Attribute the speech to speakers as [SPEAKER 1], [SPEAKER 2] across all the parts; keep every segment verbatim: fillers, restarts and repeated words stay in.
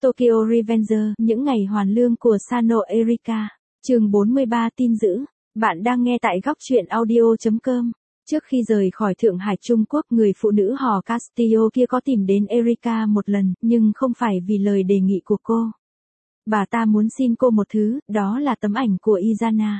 [SPEAKER 1] Tokyo Revenger, những ngày hoàn lương của Sano Erika. Chương bốn mươi ba tin dữ. Bạn đang nghe tại góc truyện audio chấm com. Trước khi rời khỏi Thượng Hải Trung Quốc, người phụ nữ họ Castillo kia có tìm đến Erika một lần, nhưng không phải vì lời đề nghị của cô. Bà ta muốn xin cô một thứ, đó là tấm ảnh của Izana.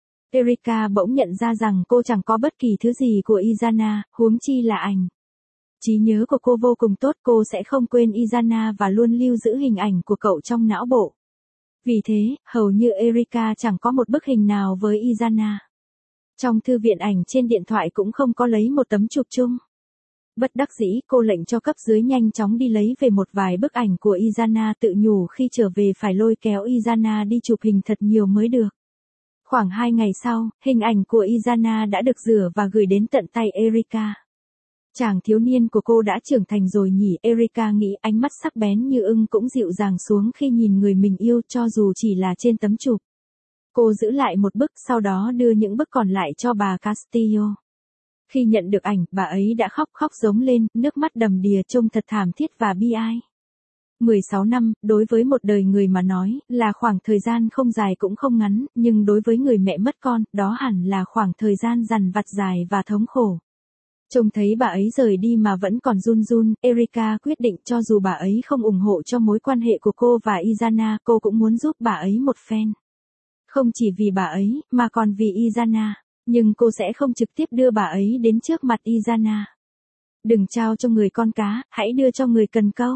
[SPEAKER 1] Erika bỗng nhận ra rằng cô chẳng có bất kỳ thứ gì của Izana, huống chi là ảnh. Trí nhớ của cô vô cùng tốt, cô sẽ không quên Izana và luôn lưu giữ hình ảnh của cậu trong não bộ. Vì thế, hầu như Erika chẳng có một bức hình nào với Izana. Trong thư viện ảnh trên điện thoại cũng không có lấy một tấm chụp chung. Bất đắc dĩ, cô lệnh cho cấp dưới nhanh chóng đi lấy về một vài bức ảnh của Izana, tự nhủ khi trở về phải lôi kéo Izana đi chụp hình thật nhiều mới được. Khoảng hai ngày sau, hình ảnh của Izana đã được rửa và gửi đến tận tay Erika. Chàng thiếu niên của cô đã trưởng thành rồi nhỉ? Erika nghĩ, ánh mắt sắc bén như ưng cũng dịu dàng xuống khi nhìn người mình yêu, cho dù chỉ là trên tấm chụp. Cô giữ lại một bức, sau đó đưa những bức còn lại cho bà Castillo. Khi nhận được ảnh, bà ấy đã khóc khóc giống lên, nước mắt đầm đìa trông thật thảm thiết và bi ai. mười sáu năm, đối với một đời người mà nói, là khoảng thời gian không dài cũng không ngắn, nhưng đối với người mẹ mất con, đó hẳn là khoảng thời gian dằn vặt dài và thống khổ. Trông thấy bà ấy rời đi mà vẫn còn run run, Erika quyết định cho dù bà ấy không ủng hộ cho mối quan hệ của cô và Izana, cô cũng muốn giúp bà ấy một phen. Không chỉ vì bà ấy, mà còn vì Izana. Nhưng cô sẽ không trực tiếp đưa bà ấy đến trước mặt Izana. Đừng trao cho người con cá, hãy đưa cho người cần câu.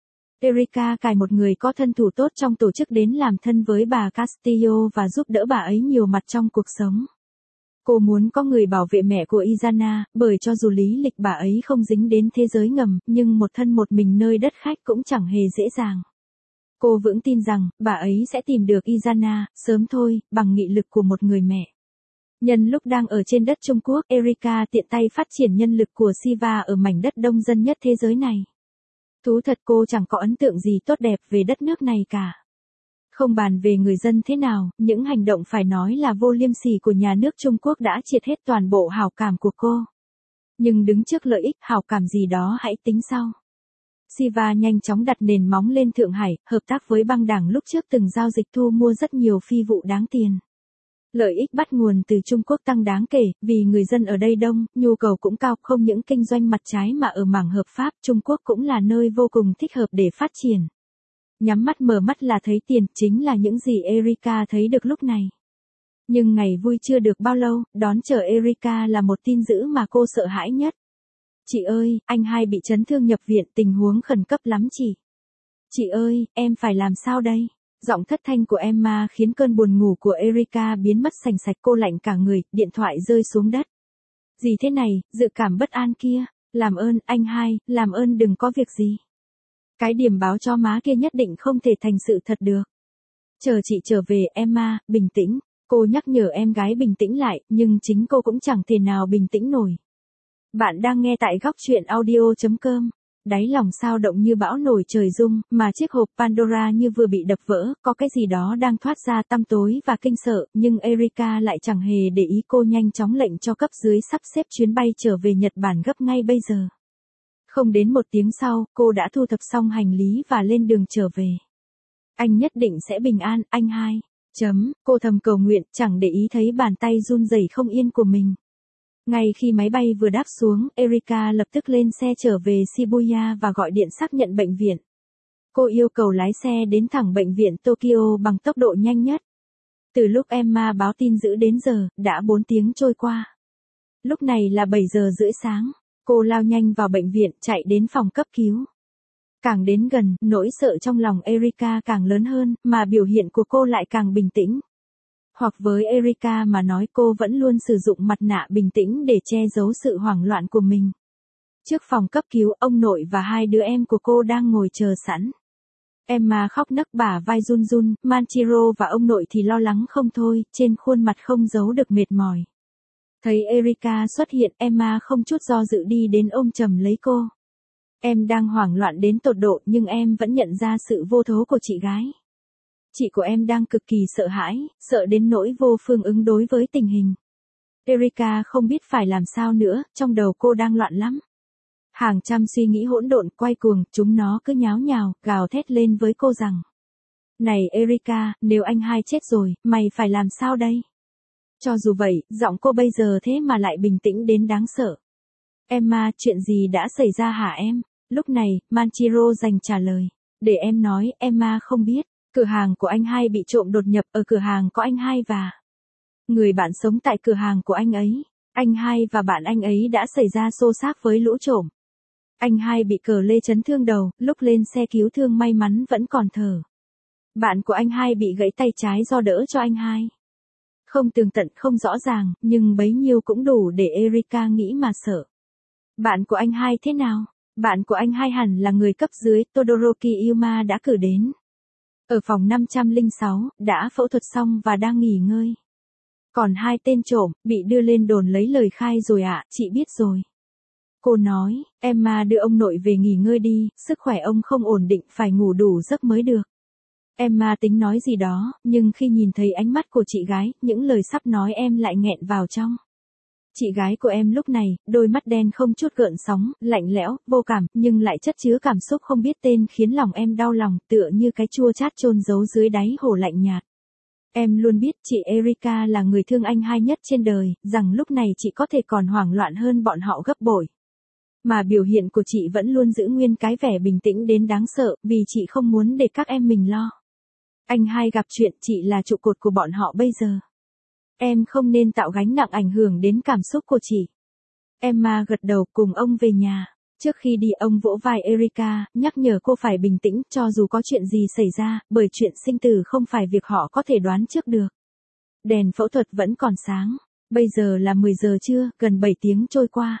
[SPEAKER 1] Erika cài một người có thân thủ tốt trong tổ chức đến làm thân với bà Castillo và giúp đỡ bà ấy nhiều mặt trong cuộc sống. Cô muốn có người bảo vệ mẹ của Izana, bởi cho dù lý lịch bà ấy không dính đến thế giới ngầm, nhưng một thân một mình nơi đất khách cũng chẳng hề dễ dàng. Cô vững tin rằng, bà ấy sẽ tìm được Izana, sớm thôi, bằng nghị lực của một người mẹ. Nhân lúc đang ở trên đất Trung Quốc, Erika tiện tay phát triển nhân lực của Siva ở mảnh đất đông dân nhất thế giới này. Thú thật, cô chẳng có ấn tượng gì tốt đẹp về đất nước này cả. Không bàn về người dân thế nào, những hành động phải nói là vô liêm sỉ của nhà nước Trung Quốc đã triệt hết toàn bộ hảo cảm của cô. Nhưng đứng trước lợi ích, hảo cảm gì đó hãy tính sau. Siva nhanh chóng đặt nền móng lên Thượng Hải, hợp tác với băng đảng lúc trước từng giao dịch thu mua rất nhiều phi vụ đáng tiền. Lợi ích bắt nguồn từ Trung Quốc tăng đáng kể, vì người dân ở đây đông, nhu cầu cũng cao, không những kinh doanh mặt trái mà ở mảng hợp pháp, Trung Quốc cũng là nơi vô cùng thích hợp để phát triển. Nhắm mắt mở mắt là thấy tiền, chính là những gì Erika thấy được lúc này. Nhưng ngày vui chưa được bao lâu, đón chờ Erika là một tin dữ mà cô sợ hãi nhất. Chị ơi, anh hai bị chấn thương nhập viện, tình huống khẩn cấp lắm chị. Chị ơi, em phải làm sao đây? Giọng thất thanh của Emma khiến cơn buồn ngủ của Erika biến mất sành sạch, cô lạnh cả người, điện thoại rơi xuống đất. Gì thế này, dự cảm bất an kia, làm ơn, anh hai, làm ơn đừng có việc gì. Cái điểm báo cho má kia nhất định không thể thành sự thật được. Chờ chị trở về, Emma, bình tĩnh, cô nhắc nhở em gái bình tĩnh lại, nhưng chính cô cũng chẳng thể nào bình tĩnh nổi. Bạn đang nghe tại góc truyện audio chấm com. Đáy lòng sao động như bão nổi trời rung, mà chiếc hộp Pandora như vừa bị đập vỡ, có cái gì đó đang thoát ra tăm tối và kinh sợ, nhưng Erika lại chẳng hề để ý, cô nhanh chóng lệnh cho cấp dưới sắp xếp chuyến bay trở về Nhật Bản gấp ngay bây giờ. Không đến một tiếng sau, cô đã thu thập xong hành lý và lên đường trở về. Anh nhất định sẽ bình an, anh hai. Chấm, cô thầm cầu nguyện, chẳng để ý thấy bàn tay run rẩy không yên của mình. Ngay khi máy bay vừa đáp xuống, Erika lập tức lên xe trở về Shibuya và gọi điện xác nhận bệnh viện. Cô yêu cầu lái xe đến thẳng bệnh viện Tokyo bằng tốc độ nhanh nhất. Từ lúc Emma báo tin dữ đến giờ, đã bốn tiếng trôi qua. Lúc này là bảy giờ rưỡi sáng. Cô lao nhanh vào bệnh viện, chạy đến phòng cấp cứu. Càng đến gần, nỗi sợ trong lòng Erika càng lớn hơn, mà biểu hiện của cô lại càng bình tĩnh. Hoặc với Erika mà nói, cô vẫn luôn sử dụng mặt nạ bình tĩnh để che giấu sự hoảng loạn của mình. Trước phòng cấp cứu, ông nội và hai đứa em của cô đang ngồi chờ sẵn. Emma khóc nấc, bả vai run run, Manchiro và ông nội thì lo lắng không thôi, trên khuôn mặt không giấu được mệt mỏi. Thấy Erika xuất hiện, Emma không chút do dự đi đến ôm chầm lấy cô. Em đang hoảng loạn đến tột độ, nhưng em vẫn nhận ra sự vô thố của chị gái. Chị của em đang cực kỳ sợ hãi, sợ đến nỗi vô phương ứng đối với tình hình. Erika không biết phải làm sao nữa, trong đầu cô đang loạn lắm. Hàng trăm suy nghĩ hỗn độn quay cuồng, chúng nó cứ nháo nhào, gào thét lên với cô rằng. Này Erika, nếu anh hai chết rồi, mày phải làm sao đây? Cho dù vậy, giọng cô bây giờ thế mà lại bình tĩnh đến đáng sợ. Emma, chuyện gì đã xảy ra hả em? Lúc này, Manchiro dành trả lời. Để em nói, Emma không biết. Cửa hàng của anh hai bị trộm đột nhập, ở cửa hàng có anh hai và người bạn sống tại cửa hàng của anh ấy. Anh hai và bạn anh ấy đã xảy ra xô xát với lũ trộm. Anh hai bị cờ lê chấn thương đầu, lúc lên xe cứu thương may mắn vẫn còn thở. Bạn của anh hai bị gãy tay trái do đỡ cho anh hai. Không tường tận, không rõ ràng, nhưng bấy nhiêu cũng đủ để Erika nghĩ mà sợ. Bạn của anh hai thế nào? Bạn của anh hai hẳn là người cấp dưới, Todoroki Yuma đã cử đến. Ở phòng năm trăm lẻ sáu, đã phẫu thuật xong và đang nghỉ ngơi. Còn hai tên trộm, bị đưa lên đồn lấy lời khai rồi ạ, à, chị biết rồi. Cô nói, Emma đưa ông nội về nghỉ ngơi đi, sức khỏe ông không ổn định, phải ngủ đủ giấc mới được. Emma tính nói gì đó, nhưng khi nhìn thấy ánh mắt của chị gái, những lời sắp nói em lại nghẹn vào trong. Chị gái của em lúc này, đôi mắt đen không chút gợn sóng, lạnh lẽo, vô cảm, nhưng lại chất chứa cảm xúc không biết tên khiến lòng em đau lòng, tựa như cái chua chát chôn giấu dưới đáy hồ lạnh nhạt. Em luôn biết chị Erika là người thương anh hai nhất trên đời, rằng lúc này chị có thể còn hoảng loạn hơn bọn họ gấp bội. Mà biểu hiện của chị vẫn luôn giữ nguyên cái vẻ bình tĩnh đến đáng sợ, vì chị không muốn để các em mình lo. Anh hai gặp chuyện, chị là trụ cột của bọn họ bây giờ. Em không nên tạo gánh nặng ảnh hưởng đến cảm xúc của chị. Emma gật đầu cùng ông về nhà. Trước khi đi ông vỗ vai Erika, nhắc nhở cô phải bình tĩnh cho dù có chuyện gì xảy ra, bởi chuyện sinh tử không phải việc họ có thể đoán trước được. Đèn phẫu thuật vẫn còn sáng. Bây giờ là mười giờ trưa, gần bảy tiếng trôi qua.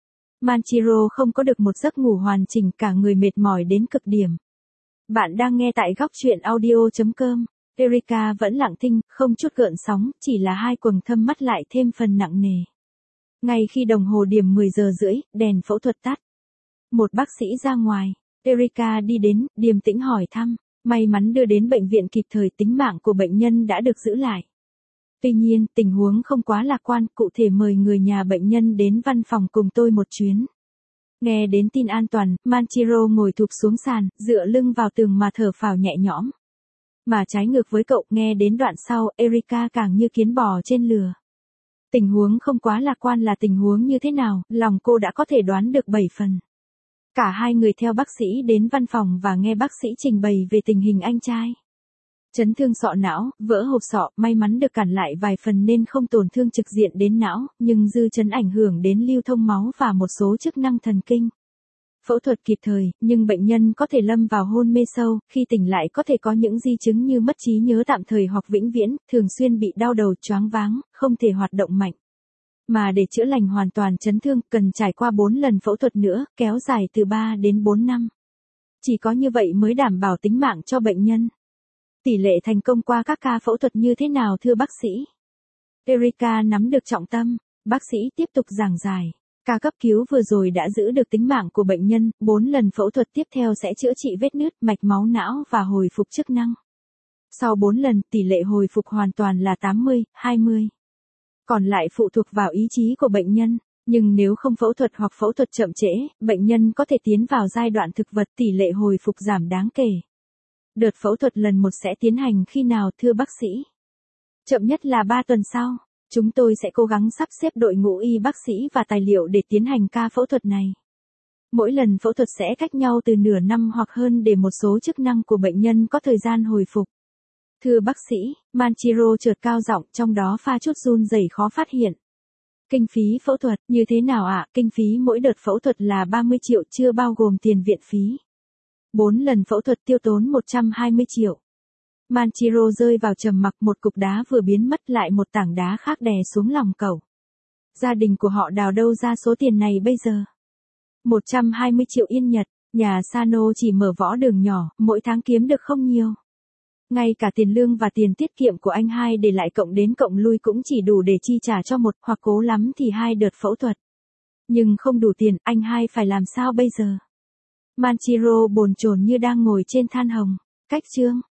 [SPEAKER 1] Manchiro không có được một giấc ngủ hoàn chỉnh, cả người mệt mỏi đến cực điểm. Bạn đang nghe tại góc truyện audio chấm com. Erika vẫn lặng thinh, không chút gợn sóng, chỉ là hai quầng thâm mắt lại thêm phần nặng nề. Ngay khi đồng hồ điểm mười giờ rưỡi, đèn phẫu thuật tắt. Một bác sĩ ra ngoài. Erika đi đến, điềm tĩnh hỏi thăm. May mắn đưa đến bệnh viện kịp thời, tính mạng của bệnh nhân đã được giữ lại. Tuy nhiên, tình huống không quá lạc quan, cụ thể mời người nhà bệnh nhân đến văn phòng cùng tôi một chuyến. Nghe đến tin an toàn, Manchiro ngồi thụp xuống sàn, dựa lưng vào tường mà thở phào nhẹ nhõm. Mà trái ngược với cậu, nghe đến đoạn sau, Erika càng như kiến bò trên lừa. Tình huống không quá lạc quan là tình huống như thế nào, lòng cô đã có thể đoán được bảy phần. Cả hai người theo bác sĩ đến văn phòng và nghe bác sĩ trình bày về tình hình anh trai. Chấn thương sọ não, vỡ hộp sọ, may mắn được cản lại vài phần nên không tổn thương trực diện đến não, nhưng dư chấn ảnh hưởng đến lưu thông máu và một số chức năng thần kinh. Phẫu thuật kịp thời, nhưng bệnh nhân có thể lâm vào hôn mê sâu, khi tỉnh lại có thể có những di chứng như mất trí nhớ tạm thời hoặc vĩnh viễn, thường xuyên bị đau đầu, choáng váng, không thể hoạt động mạnh. Mà để chữa lành hoàn toàn chấn thương, cần trải qua bốn lần phẫu thuật nữa, kéo dài từ ba đến bốn năm. Chỉ có như vậy mới đảm bảo tính mạng cho bệnh nhân. Tỷ lệ thành công qua các ca phẫu thuật như thế nào thưa bác sĩ? Erika nắm được trọng tâm, bác sĩ tiếp tục giảng giải. Ca cấp cứu vừa rồi đã giữ được tính mạng của bệnh nhân, bốn lần phẫu thuật tiếp theo sẽ chữa trị vết nứt, mạch máu não và hồi phục chức năng. Sau bốn lần, tỷ lệ hồi phục hoàn toàn là tám mươi hai mươi. Còn lại phụ thuộc vào ý chí của bệnh nhân, nhưng nếu không phẫu thuật hoặc phẫu thuật chậm trễ, bệnh nhân có thể tiến vào giai đoạn thực vật, tỷ lệ hồi phục giảm đáng kể. Đợt phẫu thuật lần một sẽ tiến hành khi nào thưa bác sĩ? Chậm nhất là ba tuần sau. Chúng tôi sẽ cố gắng sắp xếp đội ngũ y bác sĩ và tài liệu để tiến hành ca phẫu thuật này. Mỗi lần phẫu thuật sẽ cách nhau từ nửa năm hoặc hơn để một số chức năng của bệnh nhân có thời gian hồi phục. Thưa bác sĩ, Manchiro chợt cao giọng, trong đó pha chút run rẩy khó phát hiện. Kinh phí phẫu thuật, như thế nào ạ? À? Kinh phí mỗi đợt phẫu thuật là ba mươi triệu chưa bao gồm tiền viện phí. bốn lần phẫu thuật tiêu tốn một trăm hai mươi triệu. Manchiro rơi vào trầm mặc, một cục đá vừa biến mất lại một tảng đá khác đè xuống lòng cậu. Gia đình của họ đào đâu ra số tiền này bây giờ? một trăm hai mươi triệu yên Nhật, nhà Sano chỉ mở võ đường nhỏ, mỗi tháng kiếm được không nhiều. Ngay cả tiền lương và tiền tiết kiệm của anh hai để lại cộng đến cộng lui cũng chỉ đủ để chi trả cho một hoặc cố lắm thì hai đợt phẫu thuật. Nhưng không đủ tiền, anh hai phải làm sao bây giờ? Manchiro bồn chồn như đang ngồi trên than hồng. Cách chương